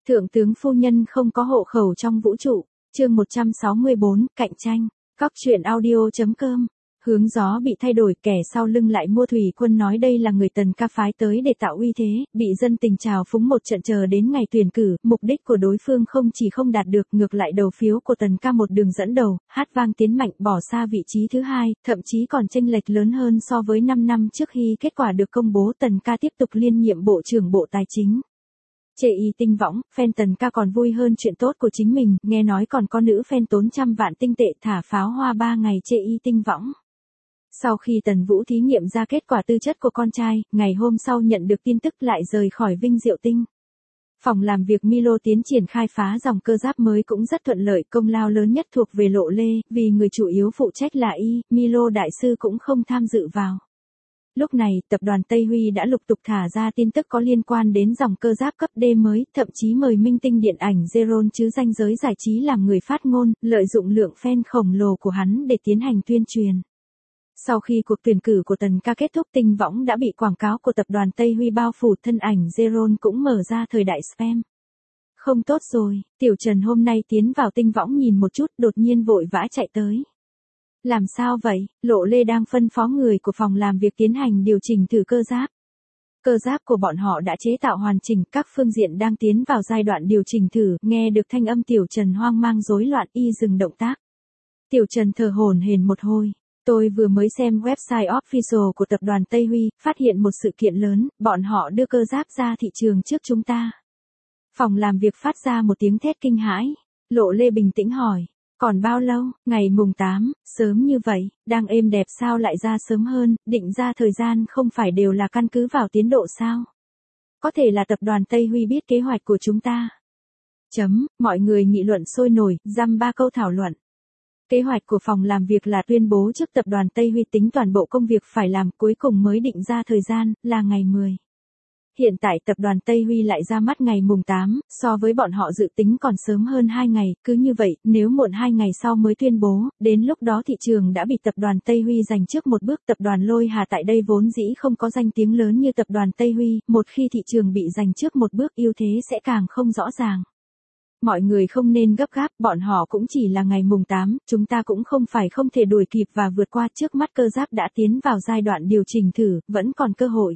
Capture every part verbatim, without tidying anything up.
Thượng tướng phu nhân không có hộ khẩu trong vũ trụ, chương một trăm sáu mươi bốn, cạnh tranh, Cóc truyện audio chấm com. Hướng gió bị thay đổi, kẻ sau lưng lại mua thủy quân nói đây là người Tần ca phái tới để tạo uy thế, bị dân tình trào phúng một trận chờ đến ngày tuyển cử, mục đích của đối phương không chỉ không đạt được, ngược lại đầu phiếu của Tần ca một đường dẫn đầu, hát vang tiến mạnh bỏ xa vị trí thứ hai, thậm chí còn chênh lệch lớn hơn so với năm năm trước khi kết quả được công bố. Tần ca tiếp tục liên nhiệm Bộ trưởng Bộ Tài chính. Chê y tinh võng, fan Tần ca còn vui hơn chuyện tốt của chính mình, nghe nói còn có nữ fan tốn trăm vạn tinh tệ thả pháo hoa ba ngày chê y tinh võng. Sau khi Tần Vũ thí nghiệm ra kết quả tư chất của con trai, ngày hôm sau nhận được tin tức lại rời khỏi Vinh Diệu Tinh. Phòng làm việc Milo tiến triển khai phá dòng cơ giáp mới cũng rất thuận lợi, công lao lớn nhất thuộc về Lộ Lê, vì người chủ yếu phụ trách là y, Milo đại sư cũng không tham dự vào. Lúc này, tập đoàn Tây Huy đã lục tục thả ra tin tức có liên quan đến dòng cơ giáp cấp D mới, thậm chí mời minh tinh điện ảnh Zeron chứ danh giới giải trí làm người phát ngôn, lợi dụng lượng fan khổng lồ của hắn để tiến hành tuyên truyền. Sau khi cuộc tuyển cử của Tần ca kết thúc, tinh võng đã bị quảng cáo của tập đoàn Tây Huy bao phủ, thân ảnh Zeron cũng mở ra thời đại spam. Không tốt rồi, Tiểu Trần hôm nay tiến vào tinh võng nhìn một chút, đột nhiên vội vã chạy tới. Làm sao vậy? Lộ Lê đang phân phó người của phòng làm việc tiến hành điều chỉnh thử cơ giáp. Cơ giáp của bọn họ đã chế tạo hoàn chỉnh, các phương diện đang tiến vào giai đoạn điều chỉnh thử, nghe được thanh âm Tiểu Trần hoang mang rối loạn, y dừng động tác. Tiểu Trần thở hổn hển một hồi. Tôi vừa mới xem website official của tập đoàn Tây Huy, phát hiện một sự kiện lớn, bọn họ đưa cơ giáp ra thị trường trước chúng ta. Phòng làm việc phát ra một tiếng thét kinh hãi. Lộ Lê bình tĩnh hỏi, còn bao lâu? Ngày mùng tám, sớm như vậy, đang êm đẹp sao lại ra sớm hơn, định ra thời gian không phải đều là căn cứ vào tiến độ sao? Có thể là tập đoàn Tây Huy biết kế hoạch của chúng ta. Chấm, mọi người nghị luận sôi nổi, dăm ba câu thảo luận. Kế hoạch của phòng làm việc là tuyên bố trước tập đoàn Tây Huy tính toàn bộ công việc phải làm, cuối cùng mới định ra thời gian, là ngày mười. Hiện tại tập đoàn Tây Huy lại ra mắt ngày mùng tám, so với bọn họ dự tính còn sớm hơn hai ngày, cứ như vậy, nếu muộn hai ngày sau mới tuyên bố, đến lúc đó thị trường đã bị tập đoàn Tây Huy giành trước một bước. Tập đoàn Lôi Hà tại đây vốn dĩ không có danh tiếng lớn như tập đoàn Tây Huy, một khi thị trường bị giành trước một bước, ưu thế sẽ càng không rõ ràng. Mọi người không nên gấp gáp, bọn họ cũng chỉ là ngày mùng tám, chúng ta cũng không phải không thể đuổi kịp và vượt qua, trước mắt cơ giáp đã tiến vào giai đoạn điều chỉnh thử, vẫn còn cơ hội.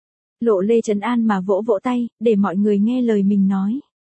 Lộ Lê trấn an mà vỗ vỗ tay, để mọi người nghe lời mình nói.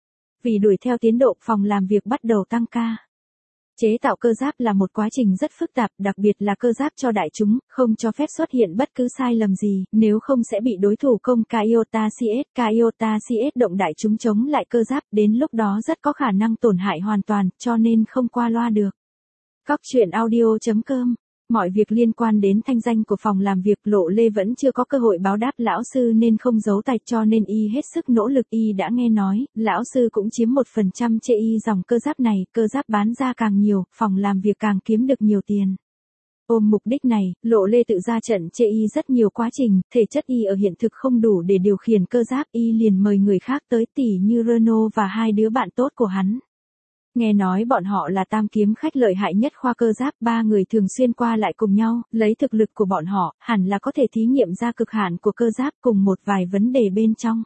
Vì đuổi theo tiến độ, phòng làm việc bắt đầu tăng ca. Chế tạo cơ giáp là một quá trình rất phức tạp, đặc biệt là cơ giáp cho đại chúng, không cho phép xuất hiện bất cứ sai lầm gì, nếu không sẽ bị đối thủ công Kaiota xê ét, Kaiota xê ét động đại chúng chống lại cơ giáp, đến lúc đó rất có khả năng tổn hại hoàn toàn, cho nên không qua loa được. Cóc truyện audio chấm com. Mọi việc liên quan đến thanh danh của phòng làm việc, Lộ Lê vẫn chưa có cơ hội báo đáp lão sư nên không giấu tài, cho nên y hết sức nỗ lực. Y đã nghe nói, lão sư cũng chiếm một phần trăm chê y dòng cơ giáp này, cơ giáp bán ra càng nhiều, phòng làm việc càng kiếm được nhiều tiền. Ôm mục đích này, Lộ Lê tự ra trận chê y rất nhiều quá trình, thể chất y ở hiện thực không đủ để điều khiển cơ giáp, y liền mời người khác tới, tỉ như Renault và hai đứa bạn tốt của hắn. Nghe nói bọn họ là tam kiếm khách lợi hại nhất khoa cơ giáp, ba người thường xuyên qua lại cùng nhau, lấy thực lực của bọn họ, hẳn là có thể thí nghiệm ra cực hạn của cơ giáp cùng một vài vấn đề bên trong.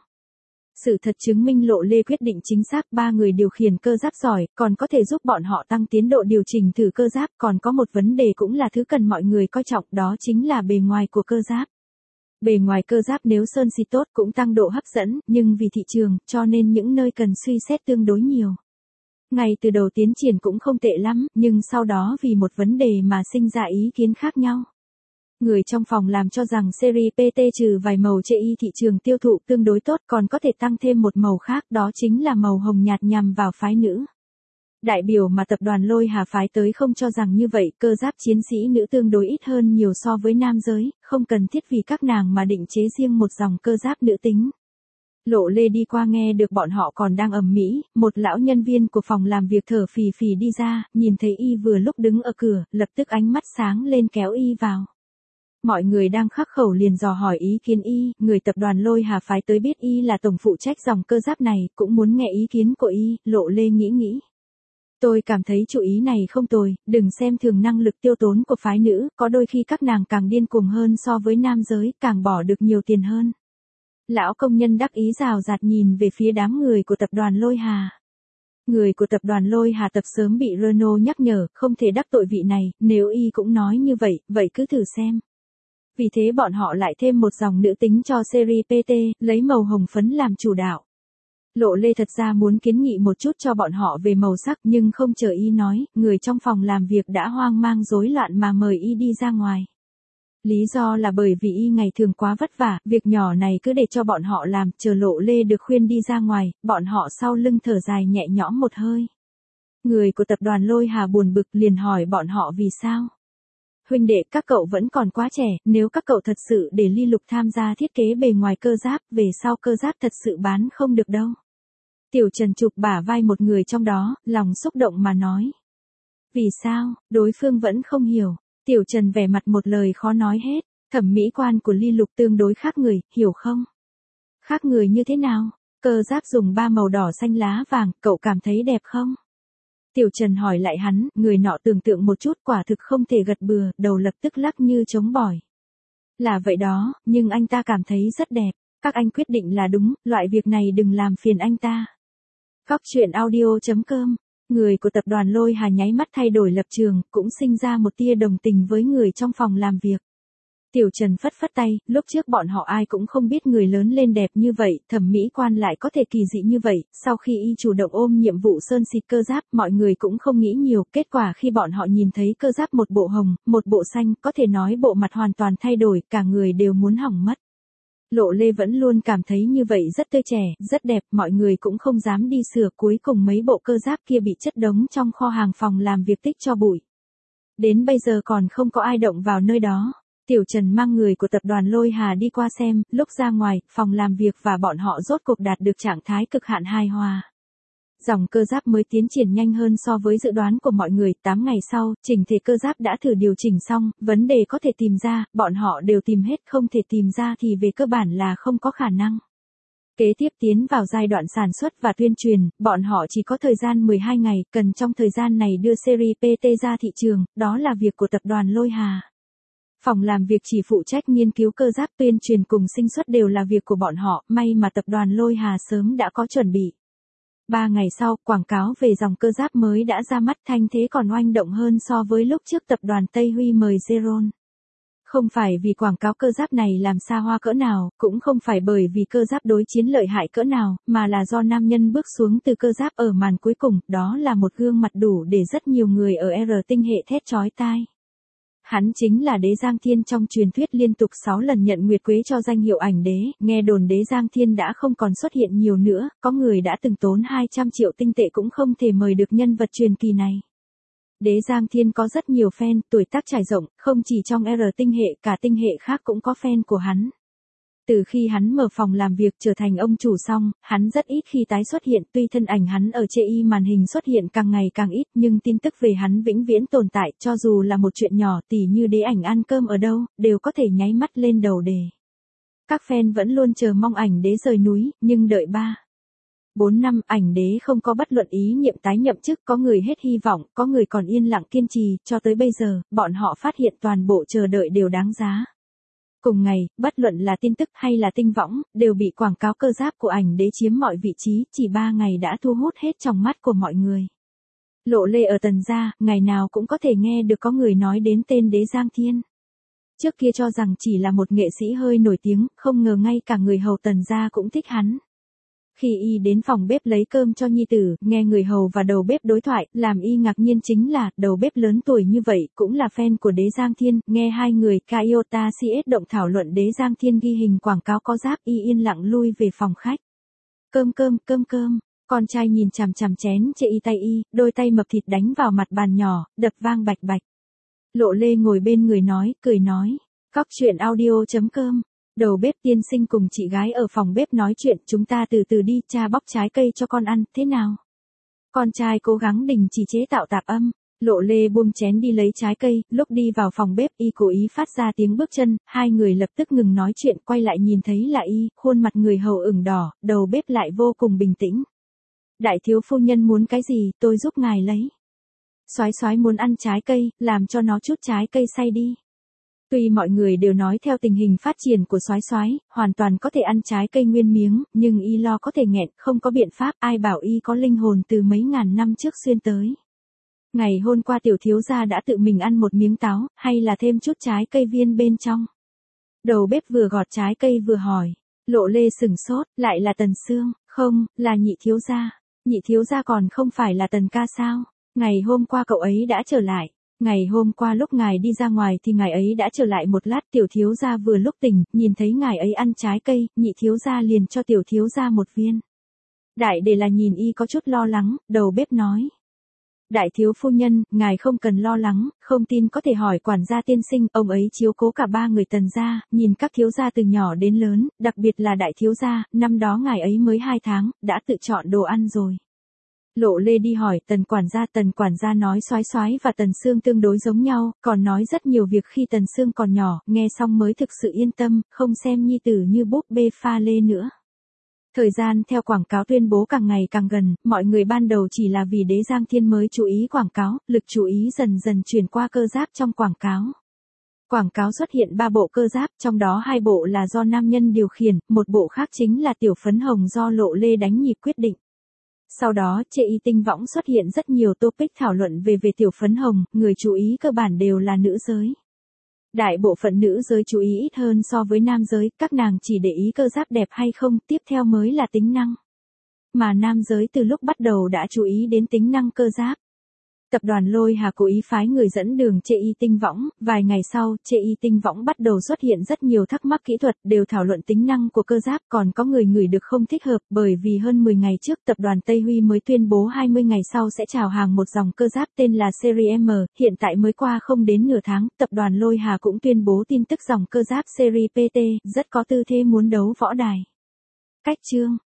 Sự thật chứng minh Lộ Lê quyết định chính xác, ba người điều khiển cơ giáp giỏi, còn có thể giúp bọn họ tăng tiến độ điều chỉnh thử cơ giáp, còn có một vấn đề cũng là thứ cần mọi người coi trọng, đó chính là bề ngoài của cơ giáp. Bề ngoài cơ giáp nếu sơn xịt tốt cũng tăng độ hấp dẫn, nhưng vì thị trường, cho nên những nơi cần suy xét tương đối nhiều. Ngay từ đầu tiến triển cũng không tệ lắm, nhưng sau đó vì một vấn đề mà sinh ra ý kiến khác nhau. Người trong phòng làm cho rằng series pê tê trừ vài màu chê y thị trường tiêu thụ tương đối tốt, còn có thể tăng thêm một màu khác, đó chính là màu hồng nhạt nhằm vào phái nữ. Đại biểu mà tập đoàn Lôi Hà phái tới không cho rằng như vậy, cơ giáp chiến sĩ nữ tương đối ít hơn nhiều so với nam giới, không cần thiết vì các nàng mà định chế riêng một dòng cơ giáp nữ tính. Lộ Lê đi qua nghe được bọn họ còn đang ầm ĩ, một lão nhân viên của phòng làm việc thở phì phì đi ra, nhìn thấy y vừa lúc đứng ở cửa, lập tức ánh mắt sáng lên kéo y vào. Mọi người đang khắc khẩu liền dò hỏi ý kiến y, người tập đoàn Lôi Hà phái tới biết y là tổng phụ trách dòng cơ giáp này, cũng muốn nghe ý kiến của y. Lộ Lê nghĩ nghĩ. Tôi cảm thấy chủ ý này không tồi, đừng xem thường năng lực tiêu tốn của phái nữ, có đôi khi các nàng càng điên cuồng hơn so với nam giới, càng bỏ được nhiều tiền hơn. Lão công nhân đắc ý rào rạt nhìn về phía đám người của tập đoàn Lôi Hà. Người của tập đoàn Lôi Hà tập sớm bị Renault nhắc nhở, không thể đắc tội vị này, nếu y cũng nói như vậy, vậy cứ thử xem. Vì thế bọn họ lại thêm một dòng nữ tính cho series pê tê, lấy màu hồng phấn làm chủ đạo. Lộ Lê thật ra muốn kiến nghị một chút cho bọn họ về màu sắc nhưng không chờ y nói, người trong phòng làm việc đã hoang mang rối loạn mà mời y đi ra ngoài. Lý do là bởi vì y ngày thường quá vất vả, việc nhỏ này cứ để cho bọn họ làm, chờ Lộ Lê được khuyên đi ra ngoài, bọn họ sau lưng thở dài nhẹ nhõm một hơi. Người của tập đoàn Lôi Hà buồn bực liền hỏi bọn họ vì sao. Huynh đệ, các cậu vẫn còn quá trẻ, nếu các cậu thật sự để Ly Lục tham gia thiết kế bề ngoài cơ giáp, về sau cơ giáp thật sự bán không được đâu. Tiểu Trần chụp bả vai một người trong đó, lòng xúc động mà nói. Vì sao, đối phương vẫn không hiểu. Tiểu Trần vẻ mặt một lời khó nói hết, thẩm mỹ quan của Ly Lục tương đối khác người, hiểu không? Khác người như thế nào? Cơ giáp dùng ba màu đỏ xanh lá vàng, cậu cảm thấy đẹp không? Tiểu Trần hỏi lại hắn, người nọ tưởng tượng một chút quả thực không thể gật bừa, đầu lập tức lắc như trống bỏi. Là vậy đó, nhưng anh ta cảm thấy rất đẹp, các anh quyết định là đúng, loại việc này đừng làm phiền anh ta. Cóc truyện audio chấm com. Người của tập đoàn Lôi Hà nháy mắt thay đổi lập trường, cũng sinh ra một tia đồng tình với người trong phòng làm việc. Tiểu Trần phất phất tay, lúc trước bọn họ ai cũng không biết người lớn lên đẹp như vậy, thẩm mỹ quan lại có thể kỳ dị như vậy, sau khi y chủ động ôm nhiệm vụ sơn xịt cơ giáp, mọi người cũng không nghĩ nhiều, kết quả khi bọn họ nhìn thấy cơ giáp một bộ hồng, một bộ xanh, có thể nói bộ mặt hoàn toàn thay đổi, cả người đều muốn hỏng mất. Lộ Lê vẫn luôn cảm thấy như vậy rất tươi trẻ, rất đẹp, mọi người cũng không dám đi sửa, cuối cùng mấy bộ cơ giáp kia bị chất đống trong kho hàng phòng làm việc tích cho bụi. Đến bây giờ còn không có ai động vào nơi đó. Tiểu Trần mang người của tập đoàn Lôi Hà đi qua xem, lúc ra ngoài, phòng làm việc và bọn họ rốt cuộc đạt được trạng thái cực hạn hài hòa. Dòng cơ giáp mới tiến triển nhanh hơn so với dự đoán của mọi người, tám ngày sau, chỉnh thể cơ giáp đã thử điều chỉnh xong, vấn đề có thể tìm ra, bọn họ đều tìm hết, không thể tìm ra thì về cơ bản là không có khả năng. Kế tiếp tiến vào giai đoạn sản xuất và tuyên truyền, bọn họ chỉ có thời gian mười hai ngày, cần trong thời gian này đưa series pê tê ra thị trường, đó là việc của tập đoàn Lôi Hà. Phòng làm việc chỉ phụ trách nghiên cứu cơ giáp, tuyên truyền cùng sinh xuất đều là việc của bọn họ, may mà tập đoàn Lôi Hà sớm đã có chuẩn bị. Ba ngày sau, quảng cáo về dòng cơ giáp mới đã ra mắt, thanh thế còn oanh động hơn so với lúc trước tập đoàn Tây Huy mời Zeron. Không phải vì quảng cáo cơ giáp này làm xa hoa cỡ nào, cũng không phải bởi vì cơ giáp đối chiến lợi hại cỡ nào, mà là do nam nhân bước xuống từ cơ giáp ở màn cuối cùng, đó là một gương mặt đủ để rất nhiều người ở R tinh hệ thét chói tai. Hắn chính là Đế Giang Thiên trong truyền thuyết liên tục sáu lần nhận Nguyệt Quế cho danh hiệu ảnh đế, nghe đồn Đế Giang Thiên đã không còn xuất hiện nhiều nữa, có người đã từng tốn hai trăm triệu tinh tệ cũng không thể mời được nhân vật truyền kỳ này. Đế Giang Thiên có rất nhiều fan, tuổi tác trải rộng, không chỉ trong R tinh hệ, cả tinh hệ khác cũng có fan của hắn. Từ khi hắn mở phòng làm việc trở thành ông chủ xong, hắn rất ít khi tái xuất hiện, tuy thân ảnh hắn ở chê y màn hình xuất hiện càng ngày càng ít, nhưng tin tức về hắn vĩnh viễn tồn tại, cho dù là một chuyện nhỏ tỉ như đế ảnh ăn cơm ở đâu, đều có thể nháy mắt lên đầu đề. Các fan vẫn luôn chờ mong ảnh đế rời núi, nhưng đợi ba bốn năm, ảnh đế không có bất luận ý niệm tái nhậm chức, có người hết hy vọng, có người còn yên lặng kiên trì, cho tới bây giờ, bọn họ phát hiện toàn bộ chờ đợi đều đáng giá. Cùng ngày, bất luận là tin tức hay là tinh võng, đều bị quảng cáo cơ giáp của ảnh đế chiếm mọi vị trí, chỉ ba ngày đã thu hút hết trong mắt của mọi người. Lộ Lê ở Tần gia, ngày nào cũng có thể nghe được có người nói đến tên Đế Giang Thiên. Trước kia cho rằng chỉ là một nghệ sĩ hơi nổi tiếng, không ngờ ngay cả người hầu Tần gia cũng thích hắn. Khi y đến phòng bếp lấy cơm cho nhi tử, nghe người hầu và đầu bếp đối thoại, làm y ngạc nhiên chính là, đầu bếp lớn tuổi như vậy, cũng là fan của Đế Giang Thiên, nghe hai người Kaiota xê ét động thảo luận Đế Giang Thiên ghi hình quảng cáo có giáp, y yên lặng lui về phòng khách. Cơm cơm, cơm cơm, con trai nhìn chằm chằm chén chê y tay y, đôi tay mập thịt đánh vào mặt bàn nhỏ, đập vang bạch bạch. Lộ Lê ngồi bên người nói, cười nói, cóc truyện audio chấm com. Đầu bếp tiên sinh cùng chị gái ở phòng bếp nói chuyện, chúng ta từ từ đi, cha bóc trái cây cho con ăn, thế nào? Con trai cố gắng đình chỉ chế tạo tạp âm, Lộ Lê buông chén đi lấy trái cây, lúc đi vào phòng bếp y cố ý phát ra tiếng bước chân, hai người lập tức ngừng nói chuyện, quay lại nhìn thấy là y, khuôn mặt người hầu ửng đỏ, đầu bếp lại vô cùng bình tĩnh. Đại thiếu phu nhân muốn cái gì, tôi giúp ngài lấy. Soái soái muốn ăn trái cây, làm cho nó chút trái cây xay đi. Tuy mọi người đều nói theo tình hình phát triển của soái soái, hoàn toàn có thể ăn trái cây nguyên miếng, nhưng y lo có thể nghẹn, không có biện pháp, ai bảo y có linh hồn từ mấy ngàn năm trước xuyên tới. Ngày hôm qua tiểu thiếu gia đã tự mình ăn một miếng táo, hay là thêm chút trái cây viên bên trong. Đầu bếp vừa gọt trái cây vừa hỏi. Lộ Lê sửng sốt, lại là Tần Sương, không, là nhị thiếu gia. Nhị thiếu gia còn không phải là Tần ca sao? Ngày hôm qua cậu ấy đã trở lại. Ngày hôm qua lúc ngài đi ra ngoài thì ngài ấy đã trở lại một lát, tiểu thiếu gia vừa lúc tỉnh, nhìn thấy ngài ấy ăn trái cây, nhị thiếu gia liền cho tiểu thiếu gia một viên. Đại để là nhìn y có chút lo lắng, đầu bếp nói. Đại thiếu phu nhân, ngài không cần lo lắng, không tin có thể hỏi quản gia tiên sinh, ông ấy chiếu cố cả ba người Tần gia, nhìn các thiếu gia từ nhỏ đến lớn, đặc biệt là đại thiếu gia, năm đó ngài ấy mới hai tháng, đã tự chọn đồ ăn rồi. Lộ Lê đi hỏi Tần quản gia, Tần quản gia nói soái soái và Tần Sương tương đối giống nhau, còn nói rất nhiều việc khi Tần Sương còn nhỏ, nghe xong mới thực sự yên tâm, không xem nhi tử như búp bê pha lê nữa. Thời gian theo quảng cáo tuyên bố càng ngày càng gần, mọi người ban đầu chỉ là vì Đế Giang Thiên mới chú ý quảng cáo, lực chú ý dần dần chuyển qua cơ giáp trong quảng cáo. Quảng cáo xuất hiện ba bộ cơ giáp, trong đó hai bộ là do nam nhân điều khiển, một bộ khác chính là tiểu phấn hồng do Lộ Lê đánh nhịp quyết định. Sau đó, trên y tinh võng xuất hiện rất nhiều topic thảo luận về về tiểu phấn hồng, người chú ý cơ bản đều là nữ giới. Đại bộ phận nữ giới chú ý ít hơn so với nam giới, các nàng chỉ để ý cơ giáp đẹp hay không, tiếp theo mới là tính năng. Mà nam giới từ lúc bắt đầu đã chú ý đến tính năng cơ giáp. Tập đoàn Lôi Hà cố ý phái người dẫn đường trên y tinh võng, vài ngày sau, trên y tinh võng bắt đầu xuất hiện rất nhiều thắc mắc kỹ thuật, đều thảo luận tính năng của cơ giáp, còn có người ngửi được không thích hợp, bởi vì hơn mười ngày trước tập đoàn Tây Huy mới tuyên bố hai mươi ngày sau sẽ chào hàng một dòng cơ giáp tên là Series M, hiện tại mới qua không đến nửa tháng, tập đoàn Lôi Hà cũng tuyên bố tin tức dòng cơ giáp Series pê tê, rất có tư thế muốn đấu võ đài. Cách chương